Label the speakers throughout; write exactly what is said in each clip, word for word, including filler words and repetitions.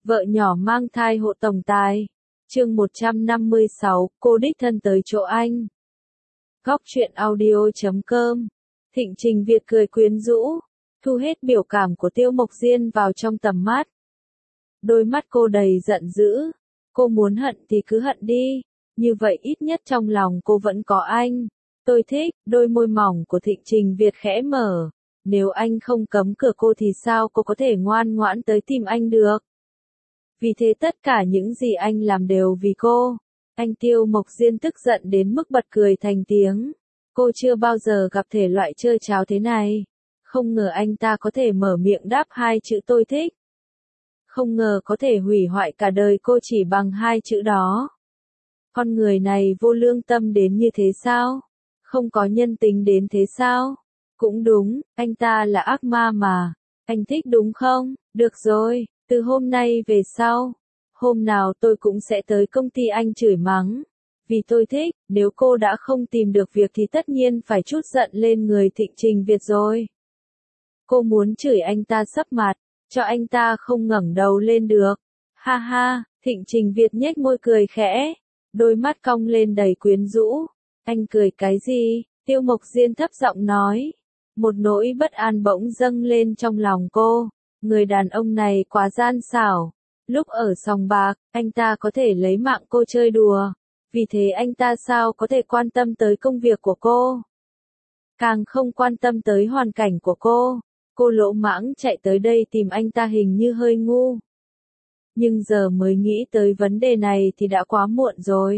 Speaker 1: Vợ nhỏ mang thai hộ tổng tài. Chương một trăm năm mươi sáu, cô đích thân tới chỗ anh. Góc truyện audio chấm com. Thịnh Trình Việt cười quyến rũ, thu hết biểu cảm của Tiêu Mộc Diên vào trong tầm mắt. Đôi mắt cô đầy giận dữ, cô muốn hận thì cứ hận đi, như vậy ít nhất trong lòng cô vẫn có anh. Tôi thích, đôi môi mỏng của Thịnh Trình Việt khẽ mở, nếu anh không cấm cửa cô thì sao cô có thể ngoan ngoãn tới tìm anh được. Vì thế tất cả những gì anh làm đều vì cô. Anh Tiêu Mộc Diên tức giận đến mức bật cười thành tiếng. Cô chưa bao giờ gặp thể loại chơi cháo thế này. Không ngờ anh ta có thể mở miệng đáp hai chữ tôi thích. Không ngờ có thể hủy hoại cả đời cô chỉ bằng hai chữ đó. Con người này vô lương tâm đến như thế sao? Không có nhân tính đến thế sao? Cũng đúng, anh ta là ác ma mà. Anh thích đúng không? Được rồi, từ hôm nay về sau, hôm nào tôi cũng sẽ tới công ty anh chửi mắng. Vì tôi thích, nếu cô đã không tìm được việc thì tất nhiên phải trút giận lên người Thịnh Trình Việt rồi. Cô muốn chửi anh ta sấp mặt, cho anh ta không ngẩng đầu lên được. Ha ha, Thịnh Trình Việt nhếch môi cười khẽ, đôi mắt cong lên đầy quyến rũ. Anh cười cái gì? Tiêu Mộc Diên thấp giọng nói. Một nỗi bất an bỗng dâng lên trong lòng cô. Người đàn ông này quá gian xảo. Lúc ở sòng bạc, anh ta có thể lấy mạng cô chơi đùa. Vì thế anh ta sao có thể quan tâm tới công việc của cô? Càng không quan tâm tới hoàn cảnh của cô. Cô lỗ mãng chạy tới đây tìm anh ta hình như hơi ngu. Nhưng giờ mới nghĩ tới vấn đề này thì đã quá muộn rồi.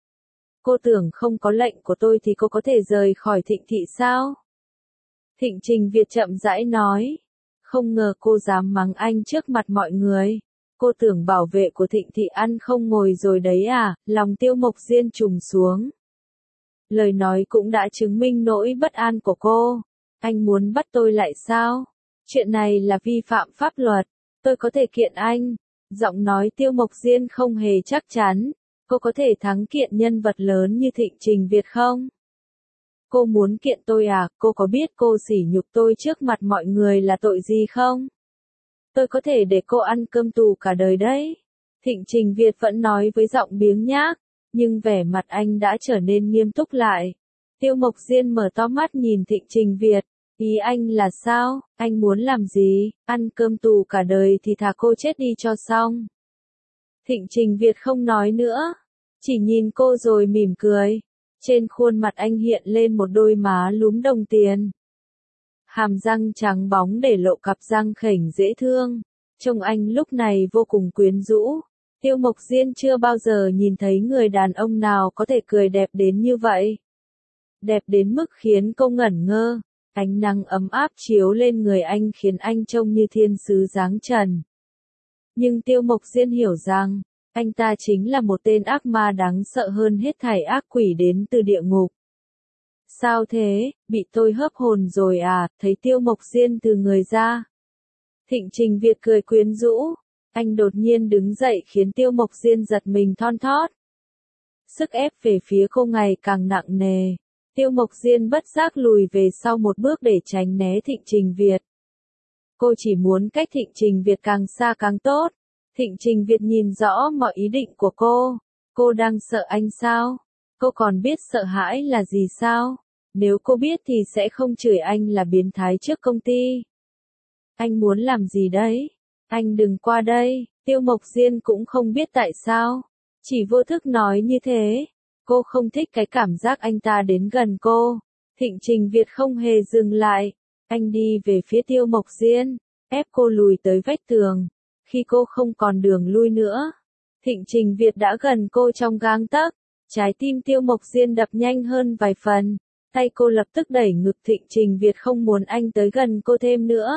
Speaker 1: Cô tưởng không có lệnh của tôi thì cô có thể rời khỏi Thịnh thị sao? Thịnh Trình Việt chậm rãi nói. Không ngờ cô dám mắng anh trước mặt mọi người. Cô tưởng bảo vệ của Thịnh thị ăn không ngồi rồi đấy à? Lòng Tiêu Mộc Diên trùng xuống. Lời nói cũng đã chứng minh nỗi bất an của cô. Anh muốn bắt tôi lại sao? Chuyện này là vi phạm pháp luật. Tôi có thể kiện anh. Giọng nói Tiêu Mộc Diên không hề chắc chắn. Cô có thể thắng kiện nhân vật lớn như Thịnh Trình Việt không? Cô muốn kiện tôi à? Cô có biết cô sỉ nhục tôi trước mặt mọi người là tội gì không? Tôi có thể để cô ăn cơm tù cả đời đấy. Thịnh Trình Việt vẫn nói với giọng biếng nhác, nhưng vẻ mặt anh đã trở nên nghiêm túc lại. Tiêu Mộc Diên mở to mắt nhìn Thịnh Trình Việt. Ý anh là sao? Anh muốn làm gì? Ăn cơm tù cả đời thì thà cô chết đi cho xong. Thịnh Trình Việt không nói nữa, chỉ nhìn cô rồi mỉm cười. Trên khuôn mặt anh hiện lên một đôi má lúm đồng tiền. Hàm răng trắng bóng để lộ cặp răng khểnh dễ thương. Trông anh lúc này vô cùng quyến rũ. Tiêu Mộc Diên chưa bao giờ nhìn thấy người đàn ông nào có thể cười đẹp đến như vậy. Đẹp đến mức khiến cô ngẩn ngơ. Ánh nắng ấm áp chiếu lên người anh khiến anh trông như thiên sứ giáng trần. Nhưng Tiêu Mộc Diên hiểu rằng, anh ta chính là một tên ác ma đáng sợ hơn hết thảy ác quỷ đến từ địa ngục. Sao thế, bị tôi hớp hồn rồi à? Thấy Tiêu Mộc Diên từ người ra. Thịnh Trình Việt cười quyến rũ. Anh đột nhiên đứng dậy khiến Tiêu Mộc Diên giật mình thon thót. Sức ép về phía cô ngày càng nặng nề. Tiêu Mộc Diên bất giác lùi về sau một bước để tránh né Thịnh Trình Việt. Cô chỉ muốn cách Thịnh Trình Việt càng xa càng tốt. Thịnh Trình Việt nhìn rõ mọi ý định của cô. Cô đang sợ anh sao? Cô còn biết sợ hãi là gì sao? Nếu cô biết thì sẽ không chửi anh là biến thái trước công ty. Anh muốn làm gì đấy? Anh đừng qua đây. Tiêu Mộc Diên cũng không biết tại sao. Chỉ vô thức nói như thế. Cô không thích cái cảm giác anh ta đến gần cô. Thịnh Trình Việt không hề dừng lại. Anh đi về phía Tiêu Mộc Diên, ép cô lùi tới vách tường. Khi cô không còn đường lui nữa, Thịnh Trình Việt đã gần cô trong gang tấc. Trái tim Tiêu Mộc Diên đập nhanh hơn vài phần. Tay cô lập tức đẩy ngực Thịnh Trình Việt không muốn anh tới gần cô thêm nữa.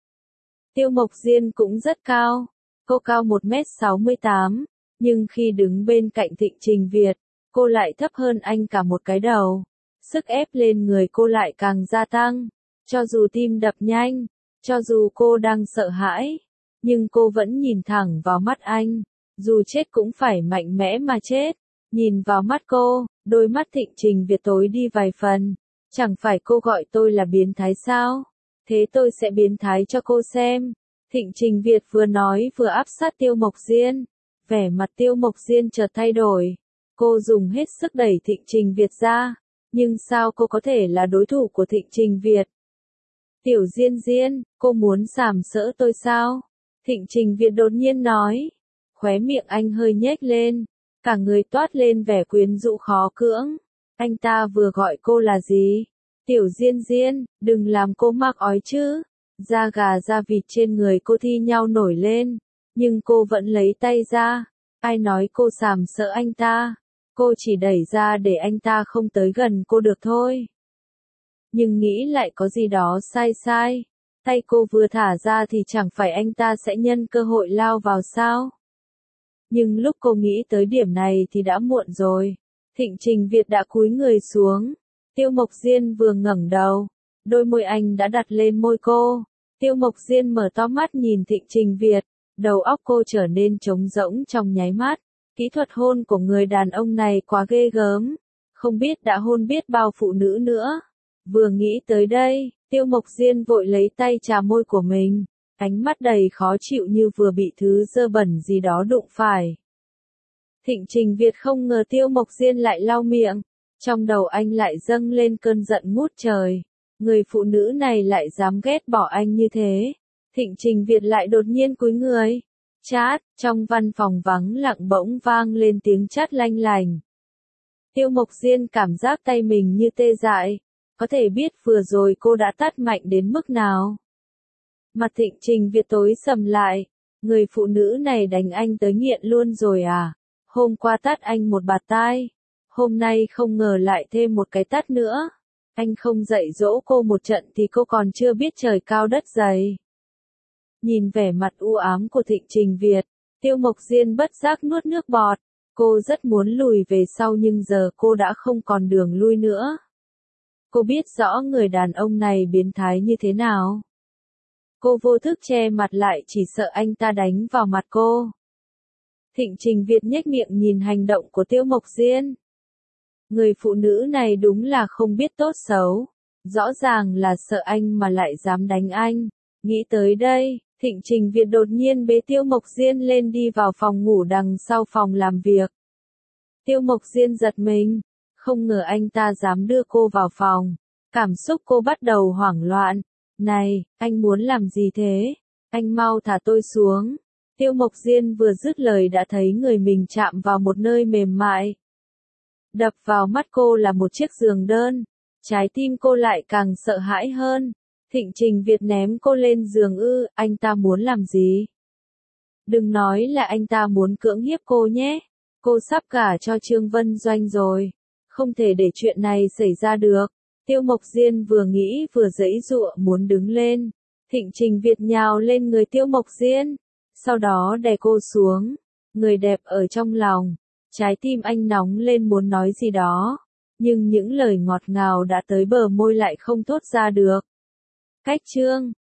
Speaker 1: Tiêu Mộc Diên cũng rất cao. Cô cao một mét sáu mươi tám. Nhưng khi đứng bên cạnh Thịnh Trình Việt, cô lại thấp hơn anh cả một cái đầu. Sức ép lên người cô lại càng gia tăng. Cho dù tim đập nhanh, cho dù cô đang sợ hãi, nhưng cô vẫn nhìn thẳng vào mắt anh. Dù chết cũng phải mạnh mẽ mà chết. Nhìn vào mắt cô, đôi mắt Thịnh Trình Việt tối đi vài phần. Chẳng phải cô gọi tôi là biến thái sao? Thế tôi sẽ biến thái cho cô xem. Thịnh Trình Việt vừa nói vừa áp sát Tiêu Mộc Diên. Vẻ mặt Tiêu Mộc Diên chợt thay đổi. Cô dùng hết sức đẩy Thịnh Trình Việt ra. Nhưng sao cô có thể là đối thủ của Thịnh Trình Việt? Tiểu Diên Diên, cô muốn sàm sỡ tôi sao? Thịnh Trình Việt đột nhiên nói. Khóe miệng anh hơi nhếch lên. Cả người toát lên vẻ quyến rũ khó cưỡng. Anh ta vừa gọi cô là gì? Tiểu Diên Diên, đừng làm cô mắc ói chứ. Da gà da vịt trên người cô thi nhau nổi lên. Nhưng cô vẫn lấy tay ra. Ai nói cô sàm sỡ anh ta? Cô chỉ đẩy ra để anh ta không tới gần cô được thôi. Nhưng nghĩ lại có gì đó sai sai. Tay cô vừa thả ra thì chẳng phải anh ta sẽ nhân cơ hội lao vào sao? Nhưng lúc cô nghĩ tới điểm này thì đã muộn rồi. Thịnh Trình Việt đã cúi người xuống. Tiêu Mộc Diên vừa ngẩng đầu. Đôi môi anh đã đặt lên môi cô. Tiêu Mộc Diên mở to mắt nhìn Thịnh Trình Việt. Đầu óc cô trở nên trống rỗng trong nháy mắt. Kỹ thuật hôn của người đàn ông này quá ghê gớm. Không biết đã hôn biết bao phụ nữ nữa. Vừa nghĩ tới đây, Tiêu Mộc Diên vội lấy tay chà môi của mình. Ánh mắt đầy khó chịu như vừa bị thứ dơ bẩn gì đó đụng phải. Thịnh Trình Việt không ngờ Tiêu Mộc Diên lại lau miệng. Trong đầu anh lại dâng lên cơn giận ngút trời. Người phụ nữ này lại dám ghét bỏ anh như thế. Thịnh Trình Việt lại đột nhiên cúi người. Chát, trong văn phòng vắng lặng bỗng vang lên tiếng chát lanh lành. Tiêu Mộc Diên cảm giác tay mình như tê dại. Có thể biết vừa rồi cô đã tát mạnh đến mức nào. Mặt Thịnh Trình Việt tối sầm lại. Người phụ nữ này đánh anh tới nghiện luôn rồi à? Hôm qua tát anh một bạt tai. Hôm nay không ngờ lại thêm một cái tát nữa. Anh không dạy dỗ cô một trận thì cô còn chưa biết trời cao đất dày. Nhìn vẻ mặt u ám của Thịnh Trình Việt, Tiêu Mộc Diên bất giác nuốt nước bọt. Cô rất muốn lùi về sau nhưng giờ cô đã không còn đường lui nữa. Cô biết rõ người đàn ông này biến thái như thế nào. Cô vô thức che mặt lại chỉ sợ anh ta đánh vào mặt cô. Thịnh Trình Việt nhếch miệng nhìn hành động của Tiêu Mộc Diên. Người phụ nữ này đúng là không biết tốt xấu. Rõ ràng là sợ anh mà lại dám đánh anh. Nghĩ tới đây, Thịnh Trình Việt đột nhiên bế Tiêu Mộc Diên lên đi vào phòng ngủ đằng sau phòng làm việc. Tiêu Mộc Diên giật mình. Không ngờ anh ta dám đưa cô vào phòng. Cảm xúc cô bắt đầu hoảng loạn. Này, anh muốn làm gì thế? Anh mau thả tôi xuống. Tiêu Mộc Diên vừa dứt lời đã thấy người mình chạm vào một nơi mềm mại. Đập vào mắt cô là một chiếc giường đơn. Trái tim cô lại càng sợ hãi hơn. Thịnh Trình Việt ném cô lên giường ư, anh ta muốn làm gì? Đừng nói là anh ta muốn cưỡng hiếp cô nhé. Cô sắp gả cho Trương Vân Doanh rồi. Không thể để chuyện này xảy ra được. Tiêu Mộc Diên vừa nghĩ vừa giãy giụa muốn đứng lên. Thịnh Trình Việt nhào lên người Tiêu Mộc Diên. Sau đó đè cô xuống. Người đẹp ở trong lòng. Trái tim anh nóng lên muốn nói gì đó. Nhưng những lời ngọt ngào đã tới bờ môi lại không thốt ra được. Cách chương